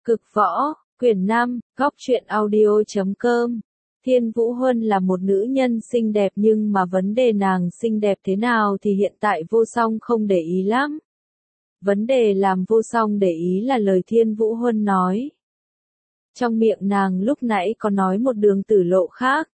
Cực võ, quyển 5, góc truyện audio.com. Thiên Vũ Huân là một nữ nhân xinh đẹp nhưng mà vấn đề nàng xinh đẹp thế nào thì hiện tại Vô Song không để ý lắm. Vấn đề làm Vô Song để ý là lời Thiên Vũ Huân nói. Trong miệng nàng lúc nãy có nói một đường tử lộ khác.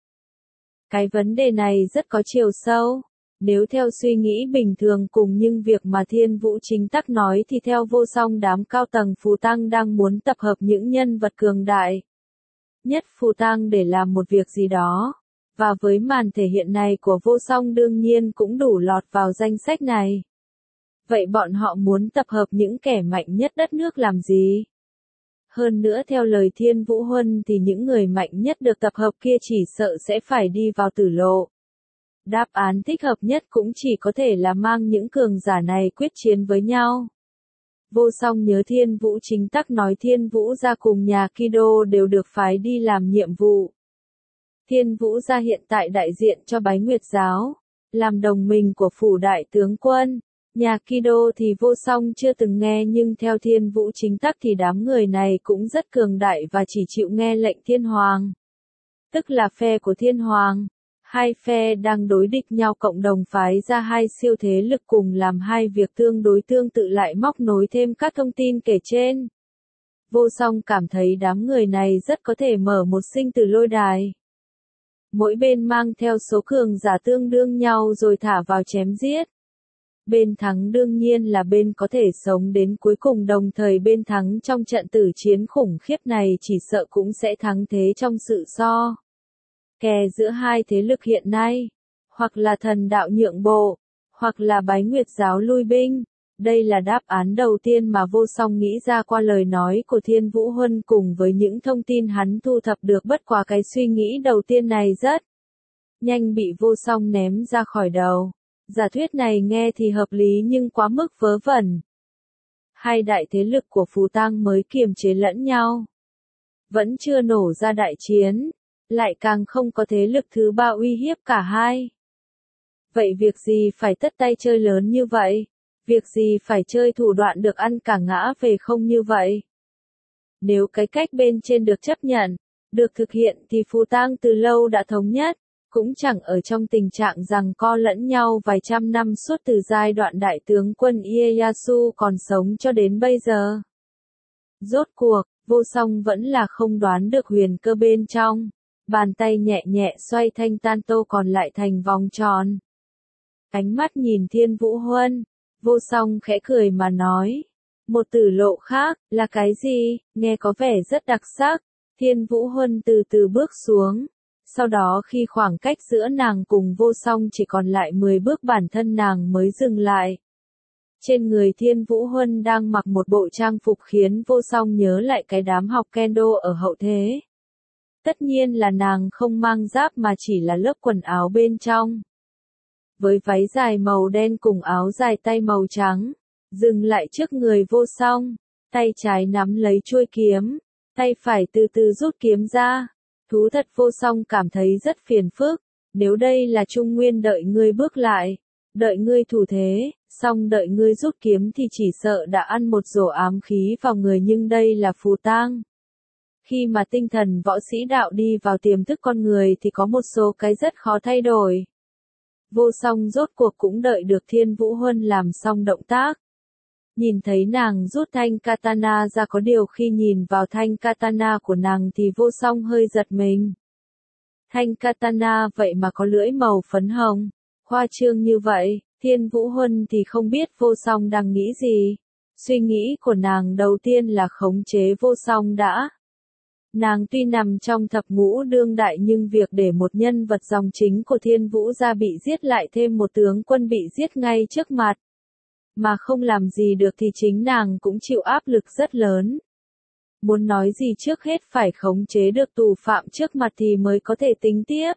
Cái vấn đề này rất có chiều sâu. Nếu theo suy nghĩ bình thường cùng nhưng việc mà Thiên Vũ chính tắc nói thì theo Vô Song đám cao tầng Phù Tăng đang muốn tập hợp những nhân vật cường đại nhất Phù Tăng để làm một việc gì đó. Và với màn thể hiện này của Vô Song đương nhiên cũng đủ lọt vào danh sách này. Vậy bọn họ muốn tập hợp những kẻ mạnh nhất đất nước làm gì? Hơn nữa theo lời Thiên Vũ Huân thì những người mạnh nhất được tập hợp kia chỉ sợ sẽ phải đi vào tử lộ. Đáp án thích hợp nhất cũng chỉ có thể là mang những cường giả này quyết chiến với nhau. Vô Song nhớ Thiên Vũ chính tắc nói Thiên Vũ gia cùng nhà Kido đều được phái đi làm nhiệm vụ. Thiên Vũ gia hiện tại đại diện cho Bái Nguyệt giáo, làm đồng minh của phủ đại tướng quân. Nhà Kido thì Vô Song chưa từng nghe nhưng theo Thiên Vũ chính tắc thì đám người này cũng rất cường đại và chỉ chịu nghe lệnh Thiên Hoàng. Tức là phe của Thiên Hoàng. Hai phe đang đối địch nhau cộng đồng phái ra hai siêu thế lực cùng làm hai việc tương đối tương tự lại móc nối thêm các thông tin kể trên. Vô Song cảm thấy đám người này rất có thể mở một sinh tử lôi đài. Mỗi bên mang theo số cường giả tương đương nhau rồi thả vào chém giết. Bên thắng đương nhiên là bên có thể sống đến cuối cùng đồng thời bên thắng trong trận tử chiến khủng khiếp này chỉ sợ cũng sẽ thắng thế trong sự so kè giữa hai thế lực hiện nay, hoặc là thần đạo nhượng bộ, hoặc là Bái Nguyệt giáo lui binh. Đây là đáp án đầu tiên mà Vô Song nghĩ ra qua lời nói của Thiên Vũ Huân cùng với những thông tin hắn thu thập được, bất quá cái suy nghĩ đầu tiên này rất nhanh bị Vô Song ném ra khỏi đầu. Giả thuyết này nghe thì hợp lý nhưng quá mức vớ vẩn. Hai đại thế lực của Phù Tăng mới kiềm chế lẫn nhau. Vẫn chưa nổ ra đại chiến. Lại càng không có thế lực thứ ba uy hiếp cả hai. Vậy việc gì phải tất tay chơi lớn như vậy? Việc gì phải chơi thủ đoạn được ăn cả ngã về không như vậy? Nếu cái cách bên trên được chấp nhận, được thực hiện thì Phù Tăng từ lâu đã thống nhất, cũng chẳng ở trong tình trạng giằng co lẫn nhau vài trăm năm suốt từ giai đoạn đại tướng quân Ieyasu còn sống cho đến bây giờ. Rốt cuộc, Vô Song vẫn là không đoán được huyền cơ bên trong. Bàn tay nhẹ nhẹ xoay thanh tan tô còn lại thành vòng tròn. Ánh mắt nhìn Thiên Vũ Huân, Vô Song khẽ cười mà nói. Một tử lộ khác, là cái gì, nghe có vẻ rất đặc sắc. Thiên Vũ Huân từ từ bước xuống. Sau đó khi khoảng cách giữa nàng cùng Vô Song chỉ còn lại 10 bước bản thân nàng mới dừng lại. Trên người Thiên Vũ Huân đang mặc một bộ trang phục khiến Vô Song nhớ lại cái đám học kendo ở hậu thế. Tất nhiên là nàng không mang giáp mà chỉ là lớp quần áo bên trong. Với váy dài màu đen cùng áo dài tay màu trắng, dừng lại trước người Vô Song, tay trái nắm lấy chuôi kiếm, tay phải từ từ rút kiếm ra. Thú thật Vô Song cảm thấy rất phiền phức, nếu đây là Trung Nguyên đợi ngươi bước lại, đợi ngươi thủ thế, xong đợi ngươi rút kiếm thì chỉ sợ đã ăn một rổ ám khí vào người nhưng đây là Phù Tang. Khi mà tinh thần võ sĩ đạo đi vào tiềm thức con người thì có một số cái rất khó thay đổi. Vô Song rốt cuộc cũng đợi được Thiên Vũ Huân làm xong động tác. Nhìn thấy nàng rút thanh katana ra, có điều khi nhìn vào thanh katana của nàng thì Vô Song hơi giật mình. Thanh katana vậy mà có lưỡi màu phấn hồng, khoa trương như vậy, Thiên Vũ Huân thì không biết Vô Song đang nghĩ gì. Suy nghĩ của nàng đầu tiên là khống chế Vô Song đã. Nàng tuy nằm trong thập ngũ đương đại nhưng việc để một nhân vật dòng chính của Thiên Vũ gia bị giết lại thêm một tướng quân bị giết ngay trước mặt. Mà không làm gì được thì chính nàng cũng chịu áp lực rất lớn. Muốn nói gì trước hết phải khống chế được tù phạm trước mặt thì mới có thể tính tiếp.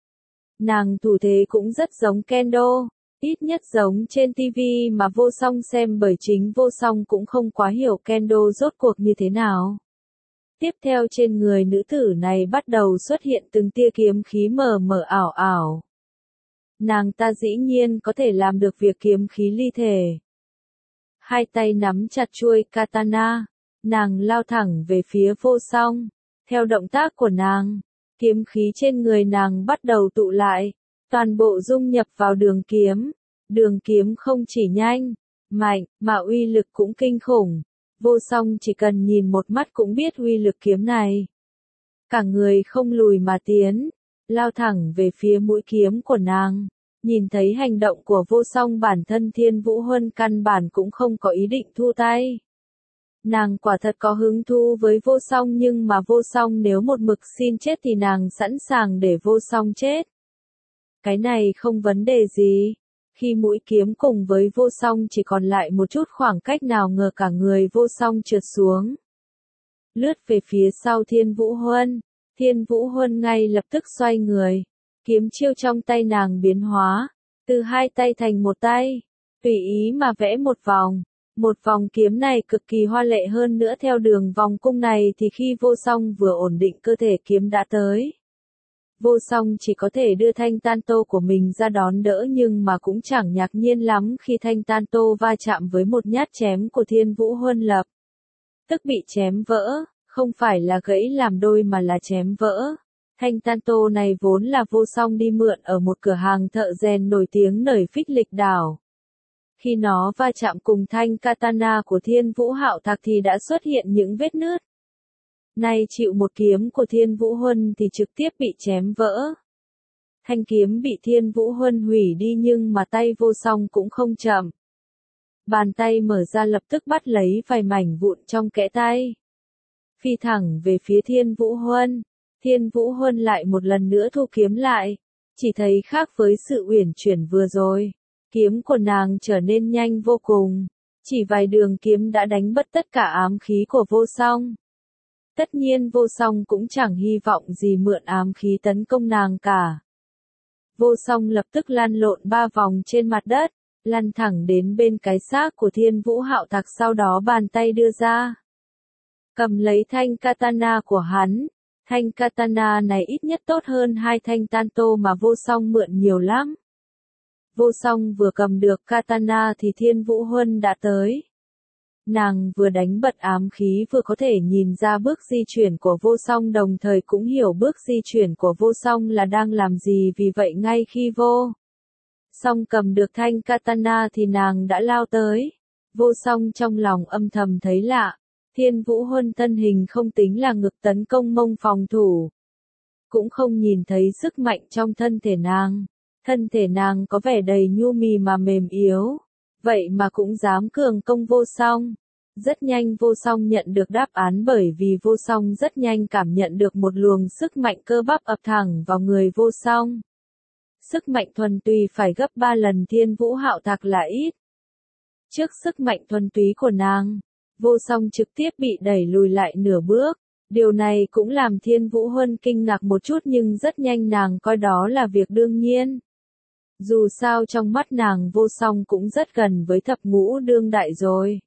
Nàng thủ thế cũng rất giống kendo, ít nhất giống trên TV mà Vô Song xem bởi chính Vô Song cũng không quá hiểu kendo rốt cuộc như thế nào. Tiếp theo trên người nữ tử này bắt đầu xuất hiện từng tia kiếm khí mờ mờ ảo ảo. Nàng ta dĩ nhiên có thể làm được việc kiếm khí ly thể. Hai tay nắm chặt chuôi katana, Nàng lao thẳng về phía vô song. Theo động tác của nàng, kiếm khí trên người nàng bắt đầu tụ lại, toàn bộ dung nhập vào đường kiếm. Đường kiếm không chỉ nhanh, mạnh, mà uy lực cũng kinh khủng. Vô song chỉ cần nhìn một mắt cũng biết uy lực kiếm này. Cả người không lùi mà tiến, lao thẳng về phía mũi kiếm của nàng. Nhìn thấy hành động của vô song, bản thân Thiên Vũ Huân căn bản cũng không có ý định thu tay. Nàng quả thật có hứng thú với vô song, nhưng mà vô song nếu một mực xin chết thì nàng sẵn sàng để vô song chết. Cái này không vấn đề gì. Khi mũi kiếm cùng với vô song chỉ còn lại một chút khoảng cách, nào ngờ cả người vô song trượt xuống. Lướt về phía sau Thiên Vũ Huân. Thiên Vũ Huân ngay lập tức xoay người. Kiếm chiêu trong tay nàng biến hóa, từ hai tay thành một tay, tùy ý mà vẽ một vòng. Một vòng kiếm này cực kỳ hoa lệ, hơn nữa theo đường vòng cung này thì khi vô song vừa ổn định cơ thể, kiếm đã tới. Vô song chỉ có thể đưa thanh tan tô của mình ra đón đỡ, nhưng mà cũng chẳng ngạc nhiên lắm khi thanh tan tô va chạm với một nhát chém của Thiên Vũ Huân lập tức bị chém vỡ, không phải là gãy làm đôi mà là chém vỡ. Thanh tan tô này vốn là vô song đi mượn ở một cửa hàng thợ rèn nổi tiếng nơi Phích Lịch đảo. Khi nó va chạm cùng thanh katana của Thiên Vũ Hạo Thạc thì đã xuất hiện những vết nứt. Nay chịu một kiếm của Thiên Vũ Huân thì trực tiếp bị chém vỡ. Thanh kiếm bị Thiên Vũ Huân hủy đi, nhưng mà tay vô song cũng không chậm. Bàn tay mở ra lập tức bắt lấy vài mảnh vụn trong kẽ tay. Phi thẳng về phía Thiên Vũ Huân. Thiên Vũ Huân lại một lần nữa thu kiếm lại. Chỉ thấy khác với sự uyển chuyển vừa rồi, kiếm của nàng trở nên nhanh vô cùng. Chỉ vài đường kiếm đã đánh bất tất cả ám khí của vô song. Tất nhiên vô song cũng chẳng hy vọng gì mượn ám khí tấn công nàng cả. Vô song lập tức lăn lộn 3 vòng trên mặt đất, lăn thẳng đến bên cái xác của Thiên Vũ Hạo Thạc, sau đó bàn tay đưa ra, cầm lấy thanh katana của hắn. Thanh katana này ít nhất tốt hơn 2 thanh tanto mà vô song mượn nhiều lắm. Vô song vừa cầm được katana thì Thiên Vũ Huân đã tới. Nàng vừa đánh bật ám khí vừa có thể nhìn ra bước di chuyển của vô song, đồng thời cũng hiểu bước di chuyển của vô song là đang làm gì, vì vậy ngay khi vô song cầm được thanh katana thì nàng đã lao tới. Vô song trong lòng âm thầm thấy lạ, Thiên Vũ Huân thân hình không tính là ngực tấn công mông phòng thủ. Cũng không nhìn thấy sức mạnh trong thân thể nàng. Thân thể nàng có vẻ đầy nhu mì mà mềm yếu. Vậy mà cũng dám cường công vô song. Rất nhanh vô song nhận được đáp án, bởi vì vô song rất nhanh cảm nhận được một luồng sức mạnh cơ bắp ập thẳng vào người vô song. Sức mạnh thuần túy phải gấp 3 lần Thiên Vũ Hạo Thạc là ít. Trước sức mạnh thuần túy của nàng, vô song trực tiếp bị đẩy lùi lại nửa bước. Điều này cũng làm Thiên Vũ Huân kinh ngạc một chút, nhưng rất nhanh nàng coi đó là việc đương nhiên. Dù sao trong mắt nàng vô song cũng rất gần với thập ngũ đương đại rồi.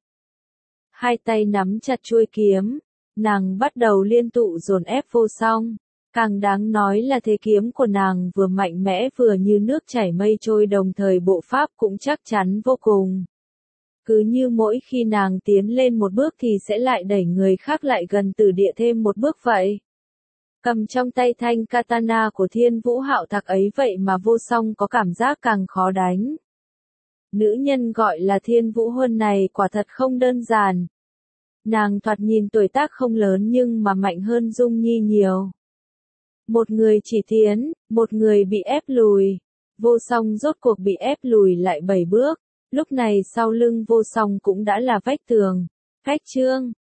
Hai tay nắm chặt chuôi kiếm, nàng bắt đầu liên tụ dồn ép vô song. Càng đáng nói là thế kiếm của nàng vừa mạnh mẽ vừa như nước chảy mây trôi, đồng thời bộ pháp cũng chắc chắn vô cùng. Cứ như mỗi khi nàng tiến lên một bước thì sẽ lại đẩy người khác lại gần từ địa thêm một bước vậy. Cầm trong tay thanh katana của Thiên Vũ Hạo Thạc ấy, vậy mà vô song có cảm giác càng khó đánh. Nữ nhân gọi là Thiên Vũ Huân này quả thật không đơn giản. Nàng thoạt nhìn tuổi tác không lớn nhưng mà mạnh hơn Dung Nhi nhiều. Một người chỉ tiến, một người bị ép lùi. Vô song rốt cuộc bị ép lùi lại 7 bước. Lúc này sau lưng vô song cũng đã là vách tường. Cách chương